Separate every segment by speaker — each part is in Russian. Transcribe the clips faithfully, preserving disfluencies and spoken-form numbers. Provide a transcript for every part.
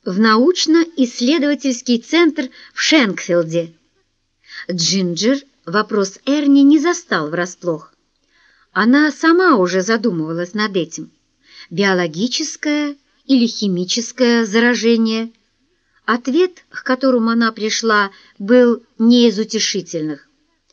Speaker 1: в научно-исследовательский центр в Шенкфилде. Джинджер вопрос Эрни не застал врасплох. Она сама уже задумывалась над этим. Биологическое или химическое заражение? Ответ, к которому она пришла, был не из утешительных.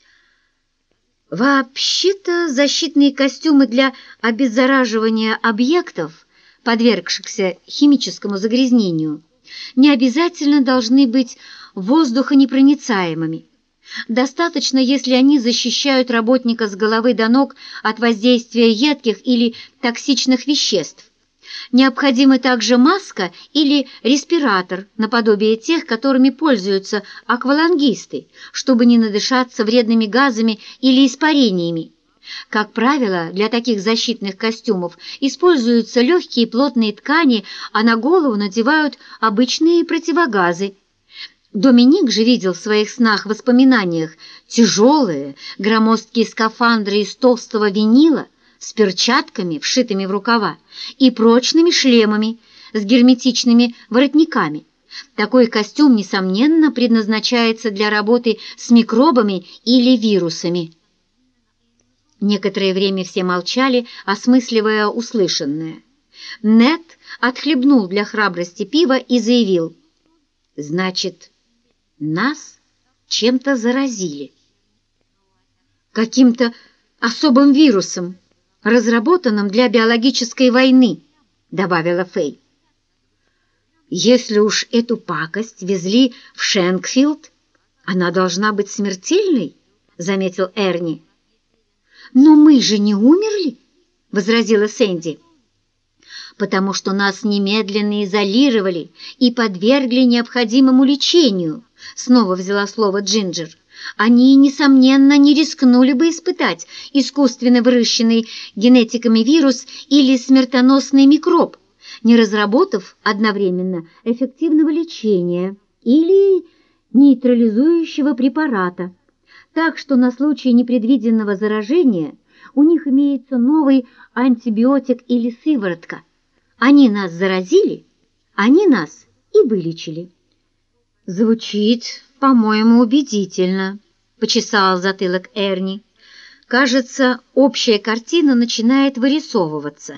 Speaker 1: Вообще-то защитные костюмы для обеззараживания объектов, подвергшихся химическому загрязнению, не обязательно должны быть воздухонепроницаемыми. Достаточно, если они защищают работника с головы до ног от воздействия едких или токсичных веществ. Необходимы также маска или респиратор, наподобие тех, которыми пользуются аквалангисты, чтобы не надышаться вредными газами или испарениями. Как правило, для таких защитных костюмов используются легкие плотные ткани, а на голову надевают обычные противогазы. Доминик же видел в своих снах-воспоминаниях тяжелые, громоздкие скафандры из толстого винила с перчатками, вшитыми в рукава, и прочными шлемами с герметичными воротниками. Такой костюм, несомненно, предназначается для работы с микробами или вирусами. Некоторое время все молчали, осмысливая услышанное. Нед отхлебнул для храбрости пива и заявил: «Значит, нас чем-то заразили. Каким-то особым вирусом, разработанным для биологической войны», — добавила Фэй. «Если уж эту пакость везли в Шенкфилд, она должна быть смертельной», — заметил Эрни. «Но мы же не умерли», — возразила Сэнди. «Потому что нас немедленно изолировали и подвергли необходимому лечению», — снова взяла слово Джинджер. «Они, несомненно, не рискнули бы испытать искусственно выращенный генетиками вирус или смертоносный микроб, не разработав одновременно эффективного лечения или нейтрализующего препарата. Так что на случай непредвиденного заражения у них имеется новый антибиотик или сыворотка. Они нас заразили, они нас и вылечили». «Звучит, по-моему, убедительно», — почесал затылок Эрни. «Кажется, общая картина начинает вырисовываться».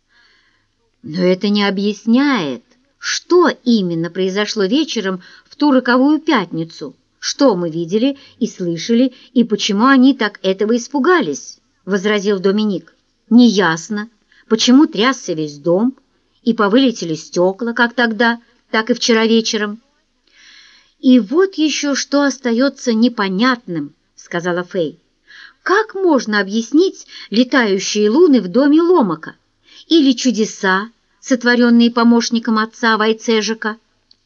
Speaker 1: «Но это не объясняет, что именно произошло вечером в ту роковую пятницу, что мы видели и слышали, и почему они так этого испугались», — возразил Доминик. «Неясно, почему трясся весь дом, и повылетели стекла как тогда, так и вчера вечером». «И вот еще что остается непонятным», — сказала Фэй. «Как можно объяснить летающие луны в доме Ломака или чудеса, сотворенные помощником отца Вайцежика?»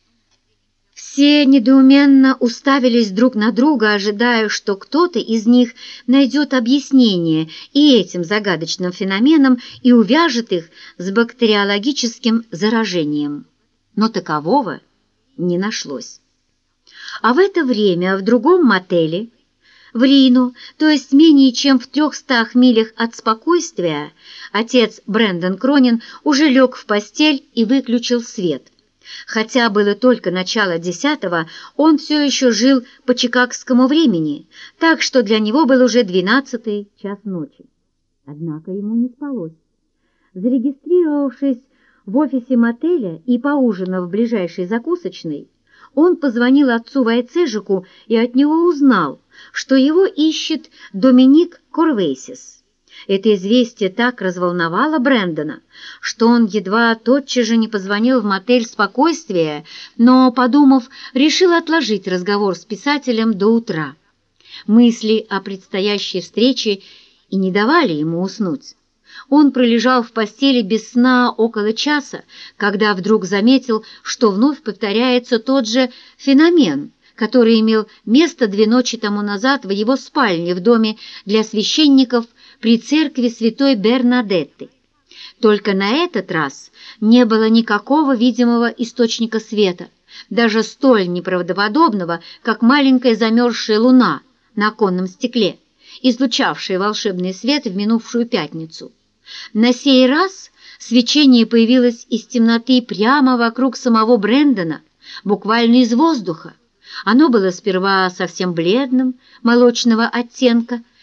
Speaker 1: Все недоуменно уставились друг на друга, ожидая, что кто-то из них найдет объяснение и этим загадочным феноменам и увяжет их с бактериологическим заражением. Но такового не нашлось. А в это время в другом мотеле, в Рино, то есть менее чем в трехстах милях от Спокойствия, отец Брэндон Кронин уже лег в постель и выключил свет. Хотя было только начало десятого, он все еще жил по чикагскому времени, так что для него был уже двенадцатый час ночи. Однако ему не спалось. Зарегистрировавшись в офисе мотеля и поужинав в ближайшей закусочной, он позвонил отцу Вайцежику и от него узнал, что его ищет Доминик Корвейсис. Это известие так разволновало Брэндона, что он едва тотчас же не позвонил в мотель «Спокойствие», но, подумав, решил отложить разговор с писателем до утра. Мысли о предстоящей встрече и не давали ему уснуть. Он пролежал в постели без сна около часа, когда вдруг заметил, что вновь повторяется тот же феномен, который имел место две ночи тому назад в его спальне в доме для священников при церкви святой Бернадетты. Только на этот раз не было никакого видимого источника света, даже столь неправдоподобного, как маленькая замерзшая луна на оконном стекле, излучавшая волшебный свет в минувшую пятницу. На сей раз Свечение появилось из темноты прямо вокруг самого Брэндона, буквально из воздуха. Оно было сперва совсем бледным, молочного оттенка,